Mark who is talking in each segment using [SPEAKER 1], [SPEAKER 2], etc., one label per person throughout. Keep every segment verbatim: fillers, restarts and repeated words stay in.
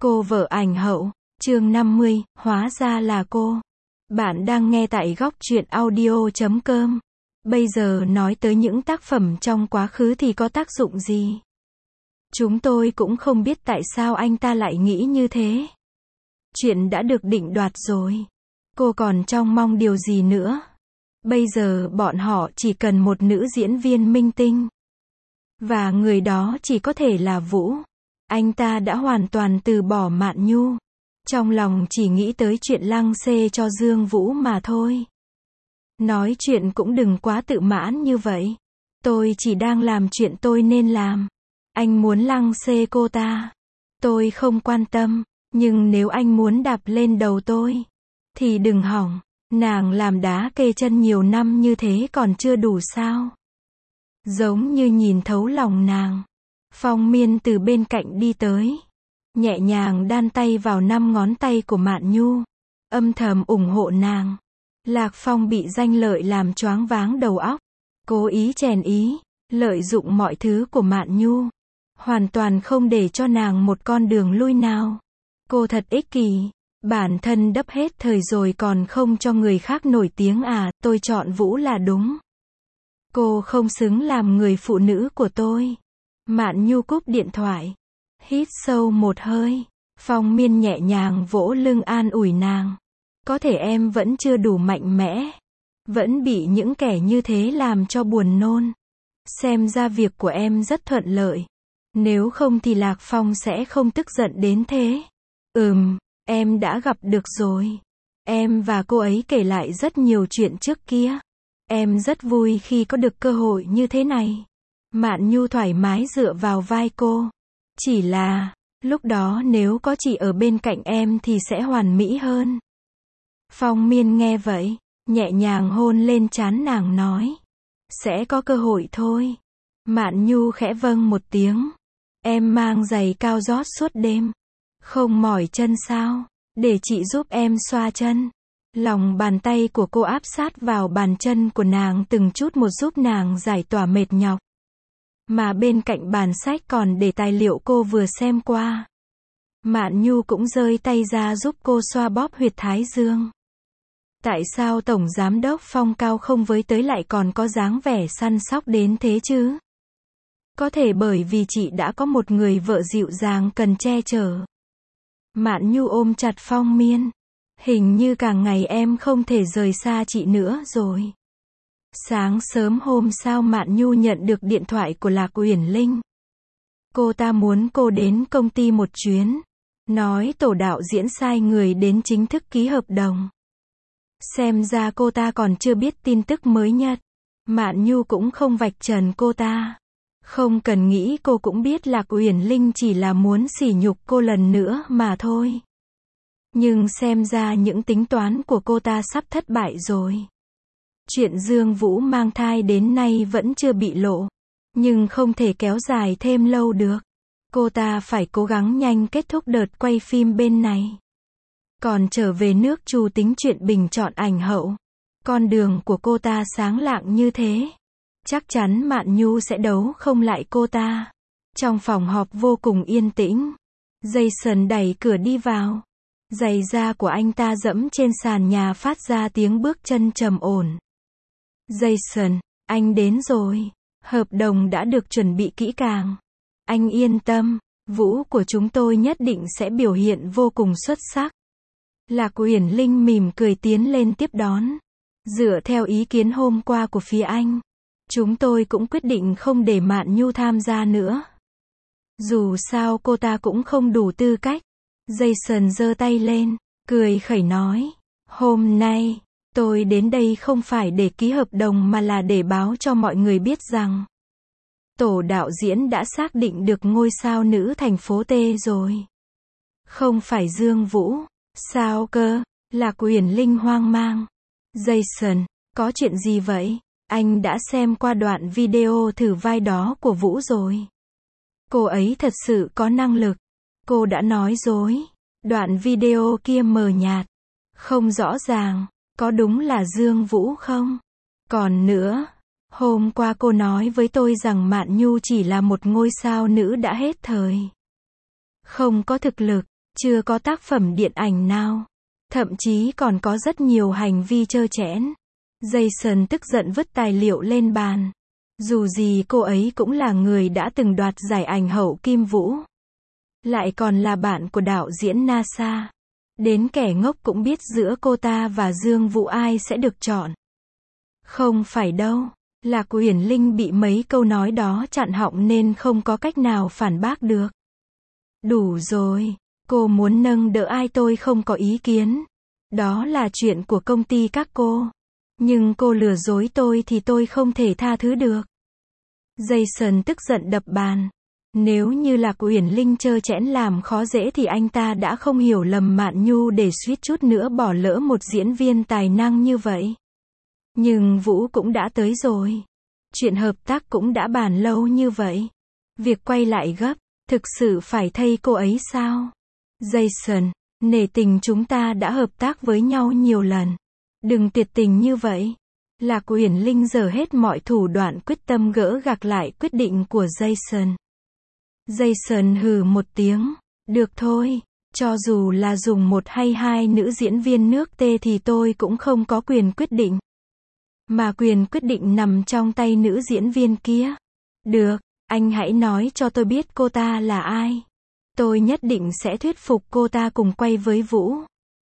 [SPEAKER 1] Cô vợ ảnh hậu, chương năm mươi, hóa ra là cô. Bạn đang nghe tại góc truyện audio chấm com. Bây giờ nói tới những tác phẩm trong quá khứ thì có tác dụng gì? Chúng tôi cũng không biết tại sao anh ta lại nghĩ như thế. Chuyện đã được định đoạt rồi. Cô còn trông mong điều gì nữa? Bây giờ bọn họ chỉ cần một nữ diễn viên minh tinh. Và người đó chỉ có thể là Vũ. Anh ta đã hoàn toàn từ bỏ Mạn Nhu. Trong lòng chỉ nghĩ tới chuyện lăng xê cho Dương Vũ mà thôi. Nói chuyện cũng đừng quá tự mãn như vậy. Tôi chỉ đang làm chuyện tôi nên làm. Anh muốn lăng xê cô ta. Tôi không quan tâm. Nhưng nếu anh muốn đạp lên đầu tôi, thì đừng hỏng. Nàng làm đá kê chân nhiều năm như thế còn chưa đủ sao? Giống như nhìn thấu lòng nàng. Phong Miên từ bên cạnh đi tới. Nhẹ nhàng đan tay vào năm ngón tay của Mạn Nhu. Âm thầm ủng hộ nàng. Lạc Phong bị danh lợi làm choáng váng đầu óc. Cố ý chèn ý, lợi dụng mọi thứ của Mạn Nhu. Hoàn toàn không để cho nàng một con đường lui nào. Cô thật ích kỷ. Bản thân đắp hết thời rồi còn không cho người khác nổi tiếng à, tôi chọn Vũ là đúng. Cô không xứng làm người phụ nữ của tôi. Mạn Nhu cúp điện thoại. Hít sâu một hơi. Phong Miên nhẹ nhàng vỗ lưng an ủi nàng. Có thể em vẫn chưa đủ mạnh mẽ. Vẫn bị những kẻ như thế làm cho buồn nôn. Xem ra việc của em rất thuận lợi. Nếu không thì Lạc Phong sẽ không tức giận đến thế. Ừm, em đã gặp được rồi. Em và cô ấy kể lại rất nhiều chuyện trước kia. Em rất vui khi có được cơ hội như thế này. Mạn Nhu thoải mái dựa vào vai cô. Chỉ là, lúc đó nếu có chị ở bên cạnh em thì sẽ hoàn mỹ hơn. Phong Miên nghe vậy, nhẹ nhàng hôn lên trán nàng nói. Sẽ có cơ hội thôi. Mạn Nhu khẽ vâng một tiếng. Em mang giày cao gót suốt đêm. Không mỏi chân sao? Để chị giúp em xoa chân. Lòng bàn tay của cô áp sát vào bàn chân của nàng từng chút một giúp nàng giải tỏa mệt nhọc. Mà bên cạnh bàn sách còn để tài liệu cô vừa xem qua. Mạn Nhu cũng giơ tay ra giúp cô xoa bóp huyệt thái dương. Tại sao Tổng Giám đốc Phong cao không với tới lại còn có dáng vẻ săn sóc đến thế chứ? Có thể bởi vì chị đã có một người vợ dịu dàng cần che chở. Mạn Nhu ôm chặt Phong Miên. Hình như càng ngày em không thể rời xa chị nữa rồi. Sáng sớm hôm sau Mạn Nhu nhận được điện thoại của Lạc Uyển Linh. Cô ta muốn cô đến công ty một chuyến. Nói tổ đạo diễn sai người đến chính thức ký hợp đồng. Xem ra cô ta còn chưa biết tin tức mới nhất. Mạn Nhu cũng không vạch trần cô ta. Không cần nghĩ cô cũng biết Lạc Uyển Linh chỉ là muốn sỉ nhục cô lần nữa mà thôi. Nhưng xem ra những tính toán của cô ta sắp thất bại rồi. Chuyện Dương Vũ mang thai đến nay vẫn chưa bị lộ. Nhưng không thể kéo dài thêm lâu được. Cô ta phải cố gắng nhanh kết thúc đợt quay phim bên này. Còn trở về nước Chu tính chuyện bình chọn ảnh hậu. Con đường của cô ta sáng lạng như thế. Chắc chắn Mạn Nhu sẽ đấu không lại cô ta. Trong phòng họp vô cùng yên tĩnh. Jason đẩy cửa đi vào. Giày da của anh ta dẫm trên sàn nhà phát ra tiếng bước chân trầm ổn. Jason, anh đến rồi. Hợp đồng đã được chuẩn bị kỹ càng. Anh yên tâm, Vũ của chúng tôi nhất định sẽ biểu hiện vô cùng xuất sắc. Lạc Uyển Linh mỉm cười tiến lên tiếp đón. Dựa theo ý kiến hôm qua của phía anh, chúng tôi cũng quyết định không để Mạn Nhu tham gia nữa. Dù sao cô ta cũng không đủ tư cách. Jason giơ tay lên, cười khẩy nói. Hôm nay, tôi đến đây không phải để ký hợp đồng mà là để báo cho mọi người biết rằng tổ đạo diễn đã xác định được ngôi sao nữ thành phố T rồi. Không phải Dương Vũ. Sao cơ? Lạc Uyển Linh hoang mang. Jason, có chuyện gì vậy? Anh đã xem qua đoạn video thử vai đó của Vũ rồi. Cô ấy thật sự có năng lực. Cô đã nói dối. Đoạn video kia mờ nhạt. Không rõ ràng. Có đúng là Dương Vũ không? Còn nữa, hôm qua cô nói với tôi rằng Mạn Nhu chỉ là một ngôi sao nữ đã hết thời. Không có thực lực. chưa có tác phẩm điện ảnh nào. Thậm chí còn có rất nhiều hành vi trơ trẽn. Jason tức giận vứt tài liệu lên bàn. Dù gì cô ấy cũng là người đã từng đoạt giải ảnh hậu Kim Vũ. Lại còn là bạn của đạo diễn NASA. Đến kẻ ngốc cũng biết giữa cô ta và Dương Vũ ai sẽ được chọn. Không phải đâu. Lạc Uyển Linh bị mấy câu nói đó chặn họng nên không có cách nào phản bác được. Đủ rồi. Cô muốn nâng đỡ ai tôi không có ý kiến. Đó là chuyện của công ty các cô. Nhưng cô lừa dối tôi thì tôi không thể tha thứ được. Jason tức giận đập bàn. Nếu như Lạc Uyển Linh trơ trẽn làm khó dễ thì anh ta đã không hiểu lầm Mạn Nhu để suýt chút nữa bỏ lỡ một diễn viên tài năng như vậy. Nhưng Vũ cũng đã tới rồi. Chuyện hợp tác cũng đã bàn lâu như vậy. Việc quay lại gấp, thực sự phải thay cô ấy sao? Jason, nể tình chúng ta đã hợp tác với nhau nhiều lần. Đừng tuyệt tình như vậy. Lạc Uyển Linh giở hết mọi thủ đoạn quyết tâm gỡ gạc lại quyết định của Jason. Jason hừ một tiếng. Được thôi, cho dù là dùng một hay hai nữ diễn viên nước tê thì tôi cũng không có quyền quyết định. Mà quyền quyết định nằm trong tay nữ diễn viên kia. Được, anh hãy nói cho tôi biết cô ta là ai. Tôi nhất định sẽ thuyết phục cô ta cùng quay với Vũ.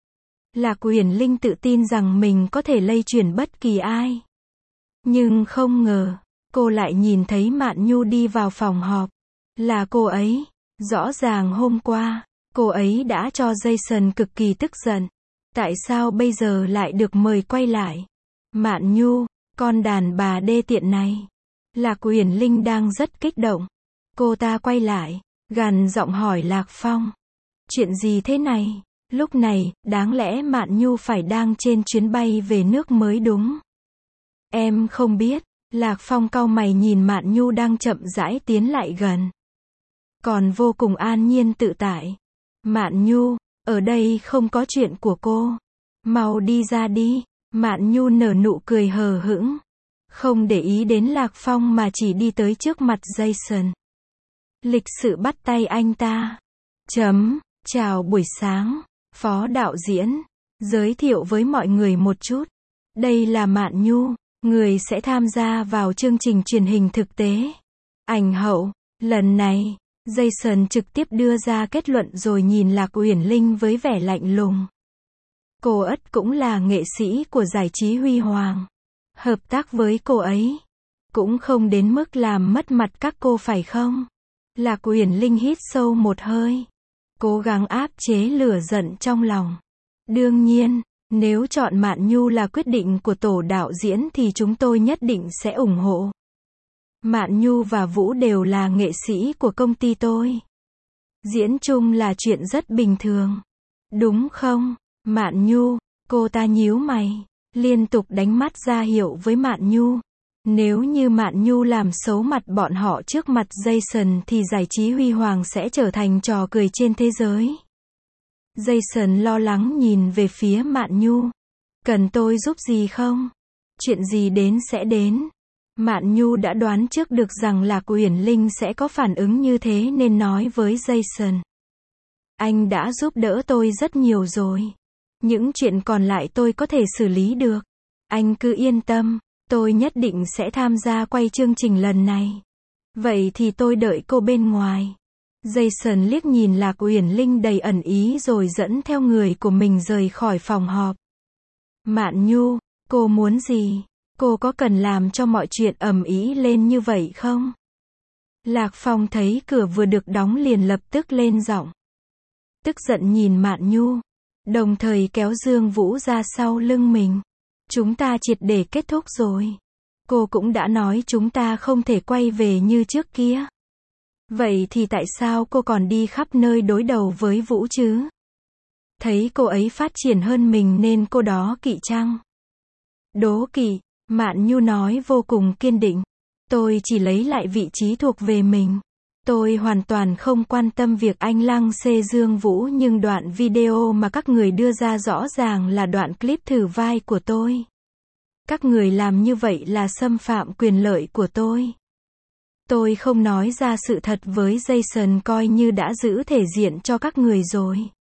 [SPEAKER 1] Lạc Uyển Linh tự tin rằng mình có thể lay chuyển bất kỳ ai. Nhưng không ngờ, cô lại nhìn thấy Mạn Nhu đi vào phòng họp. Là cô ấy. Rõ ràng hôm qua, cô ấy đã cho Jason cực kỳ tức giận. Tại sao bây giờ lại được mời quay lại? Mạn Nhu, con đàn bà đê tiện này. Lạc Uyển Linh đang rất kích động. Cô ta quay lại, gằn giọng hỏi Lạc Phong. Chuyện gì thế này? Lúc này, đáng lẽ Mạn Nhu phải đang trên chuyến bay về nước mới đúng. Em không biết. Lạc Phong cau mày nhìn Mạn Nhu đang chậm rãi tiến lại gần. Còn vô cùng an nhiên tự tại. Mạn Nhu, ở đây không có chuyện của cô. Mau đi ra đi. Mạn Nhu nở nụ cười hờ hững. Không để ý đến Lạc Phong mà chỉ đi tới trước mặt Jason. Lịch sự bắt tay anh ta. Chấm, chào buổi sáng, phó đạo diễn. Giới thiệu với mọi người một chút. Đây là Mạn Nhu, người sẽ tham gia vào chương trình truyền hình thực tế. Ảnh hậu, lần này, Jason trực tiếp đưa ra kết luận rồi nhìn Lạc Uyển Linh với vẻ lạnh lùng. Cô ất cũng là nghệ sĩ của giải trí huy hoàng. Hợp tác với cô ấy cũng không đến mức làm mất mặt các cô phải không? Lạc Uyển Linh hít sâu một hơi, cố gắng áp chế lửa giận trong lòng. Đương nhiên, nếu chọn Mạn Nhu là quyết định của tổ đạo diễn thì chúng tôi nhất định sẽ ủng hộ. Mạn Nhu và Vũ đều là nghệ sĩ của công ty tôi. Diễn chung là chuyện rất bình thường. Đúng không? Mạn Nhu, cô ta nhíu mày, liên tục đánh mắt ra hiệu với Mạn Nhu. Nếu như Mạn Nhu làm xấu mặt bọn họ trước mặt Jason thì giải trí huy hoàng sẽ trở thành trò cười trên thế giới. Jason lo lắng nhìn về phía Mạn Nhu. Cần tôi giúp gì không? Chuyện gì đến sẽ đến. Mạn Nhu đã đoán trước được rằng Lạc Uyển Linh sẽ có phản ứng như thế nên nói với Jason. Anh đã giúp đỡ tôi rất nhiều rồi. Những chuyện còn lại tôi có thể xử lý được. Anh cứ yên tâm, tôi nhất định sẽ tham gia quay chương trình lần này. Vậy thì tôi đợi cô bên ngoài. Jason liếc nhìn Lạc Uyển Linh đầy ẩn ý rồi dẫn theo người của mình rời khỏi phòng họp. Mạn Nhu, cô muốn gì? Cô có cần làm cho mọi chuyện ầm ĩ lên như vậy không? Lạc Phong thấy cửa vừa được đóng liền lập tức lên giọng. Tức giận nhìn Mạn Nhu, đồng thời kéo Dương Vũ ra sau lưng mình. Chúng ta triệt để kết thúc rồi. Cô cũng đã nói chúng ta không thể quay về như trước kia. Vậy thì tại sao cô còn đi khắp nơi đối đầu với Vũ chứ? Thấy cô ấy phát triển hơn mình nên cô đó kỵ chăng? Đố kỵ, Mạn Nhu nói vô cùng kiên định. Tôi chỉ lấy lại vị trí thuộc về mình. Tôi hoàn toàn không quan tâm việc anh lăng xê Dương Vũ nhưng đoạn video mà các người đưa ra rõ ràng là đoạn clip thử vai của tôi. Các người làm như vậy là xâm phạm quyền lợi của tôi. Tôi không nói ra sự thật với Jason coi như đã giữ thể diện cho các người rồi.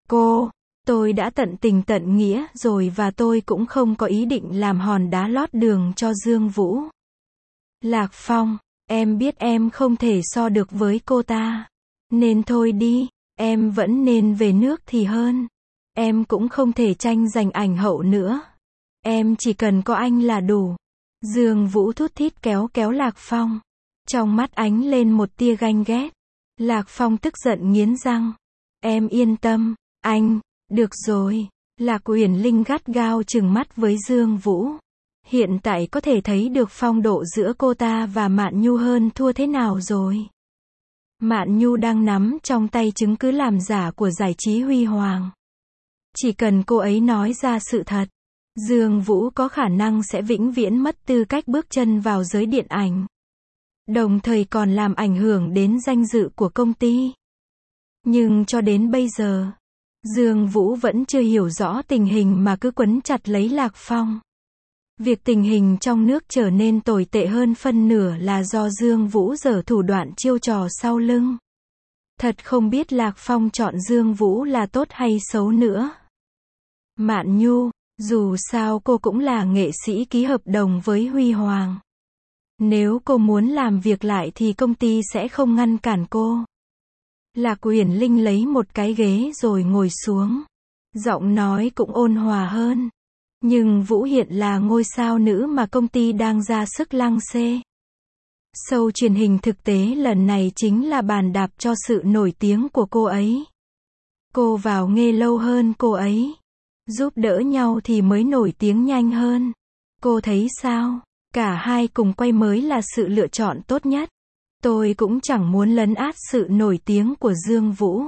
[SPEAKER 1] Cô, tôi đã tận tình tận nghĩa rồi và tôi cũng không có ý định làm hòn đá lót đường cho Dương Vũ. Lạc Phong, em biết em không thể so được với cô ta. Nên thôi đi, em vẫn nên về nước thì hơn. Em cũng không thể tranh giành ảnh hậu nữa. Em chỉ cần có anh là đủ. Dương Vũ thút thít kéo kéo Lạc Phong. Trong mắt ánh lên một tia ganh ghét. Lạc Phong tức giận nghiến răng. Em yên tâm, anh, được rồi. Lạc Uyển Linh gắt gao trừng mắt với Dương Vũ. Hiện tại có thể thấy được phong độ giữa cô ta và Mạn Nhu hơn thua thế nào rồi. Mạn Nhu đang nắm trong tay chứng cứ làm giả của giải trí huy hoàng. Chỉ cần cô ấy nói ra sự thật, Dương Vũ có khả năng sẽ vĩnh viễn mất tư cách bước chân vào giới điện ảnh. Đồng thời còn làm ảnh hưởng đến danh dự của công ty. Nhưng cho đến bây giờ, Dương Vũ vẫn chưa hiểu rõ tình hình mà cứ quấn chặt lấy Lạc Phong. Việc tình hình trong nước trở nên tồi tệ hơn phân nửa là do Dương Vũ giở thủ đoạn chiêu trò sau lưng. Thật không biết Lạc Phong chọn Dương Vũ là tốt hay xấu nữa. Mạn Nhu, dù sao cô cũng là nghệ sĩ ký hợp đồng với Huy Hoàng. Nếu cô muốn làm việc lại thì công ty sẽ không ngăn cản cô. Lạc Uyển Linh lấy một cái ghế rồi ngồi xuống. Giọng nói cũng ôn hòa hơn. Nhưng Vũ hiện là ngôi sao nữ mà công ty đang ra sức lăng xê. Show truyền hình thực tế lần này chính là bàn đạp cho sự nổi tiếng của cô ấy. Cô vào nghề lâu hơn cô ấy. Giúp đỡ nhau thì mới nổi tiếng nhanh hơn. Cô thấy sao? Cả hai cùng quay mới là sự lựa chọn tốt nhất. Tôi cũng chẳng muốn lấn át sự nổi tiếng của Dương Vũ.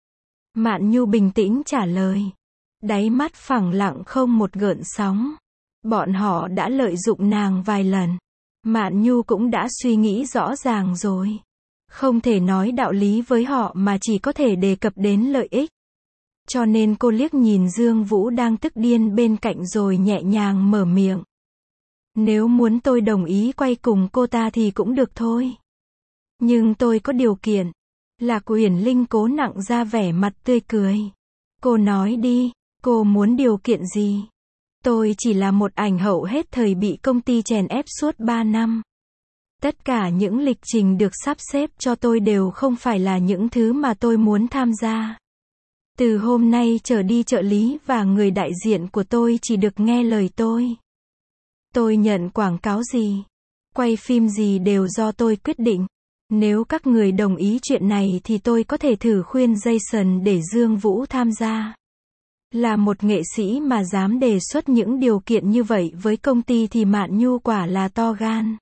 [SPEAKER 1] Mạn Nhu bình tĩnh trả lời. Đáy mắt phẳng lặng không một gợn sóng. Bọn họ đã lợi dụng nàng vài lần. Mạn Nhu cũng đã suy nghĩ rõ ràng rồi. Không thể nói đạo lý với họ mà chỉ có thể đề cập đến lợi ích. Cho nên cô liếc nhìn Dương Vũ đang tức điên bên cạnh rồi nhẹ nhàng mở miệng. Nếu muốn tôi đồng ý quay cùng cô ta thì cũng được thôi. Nhưng tôi có điều kiện. Lạc Uyển Linh cố nặng ra vẻ mặt tươi cười. Cô nói đi, cô muốn điều kiện gì? Tôi chỉ là một ảnh hậu hết thời bị công ty chèn ép suốt ba năm. Tất cả những lịch trình được sắp xếp cho tôi đều không phải là những thứ mà tôi muốn tham gia. Từ hôm nay trở đi trợ lý và người đại diện của tôi chỉ được nghe lời tôi. Tôi nhận quảng cáo gì, quay phim gì đều do tôi quyết định. Nếu các người đồng ý chuyện này thì tôi có thể thử khuyên Jason để Dương Vũ tham gia. Là một nghệ sĩ mà dám đề xuất những điều kiện như vậy với công ty thì Mạn Nhu quả là to gan.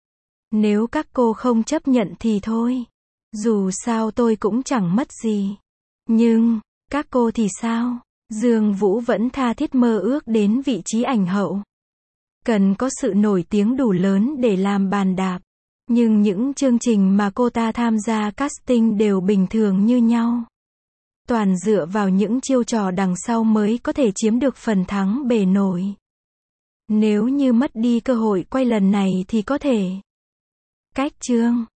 [SPEAKER 1] Nếu các cô không chấp nhận thì thôi. Dù sao tôi cũng chẳng mất gì. Nhưng, các cô thì sao? Dương Vũ vẫn tha thiết mơ ước đến vị trí ảnh hậu. Cần có sự nổi tiếng đủ lớn để làm bàn đạp. Nhưng những chương trình mà cô ta tham gia casting đều bình thường như nhau. Toàn dựa vào những chiêu trò đằng sau mới có thể chiếm được phần thắng bề nổi. Nếu như mất đi cơ hội quay lần này thì có thể cách chương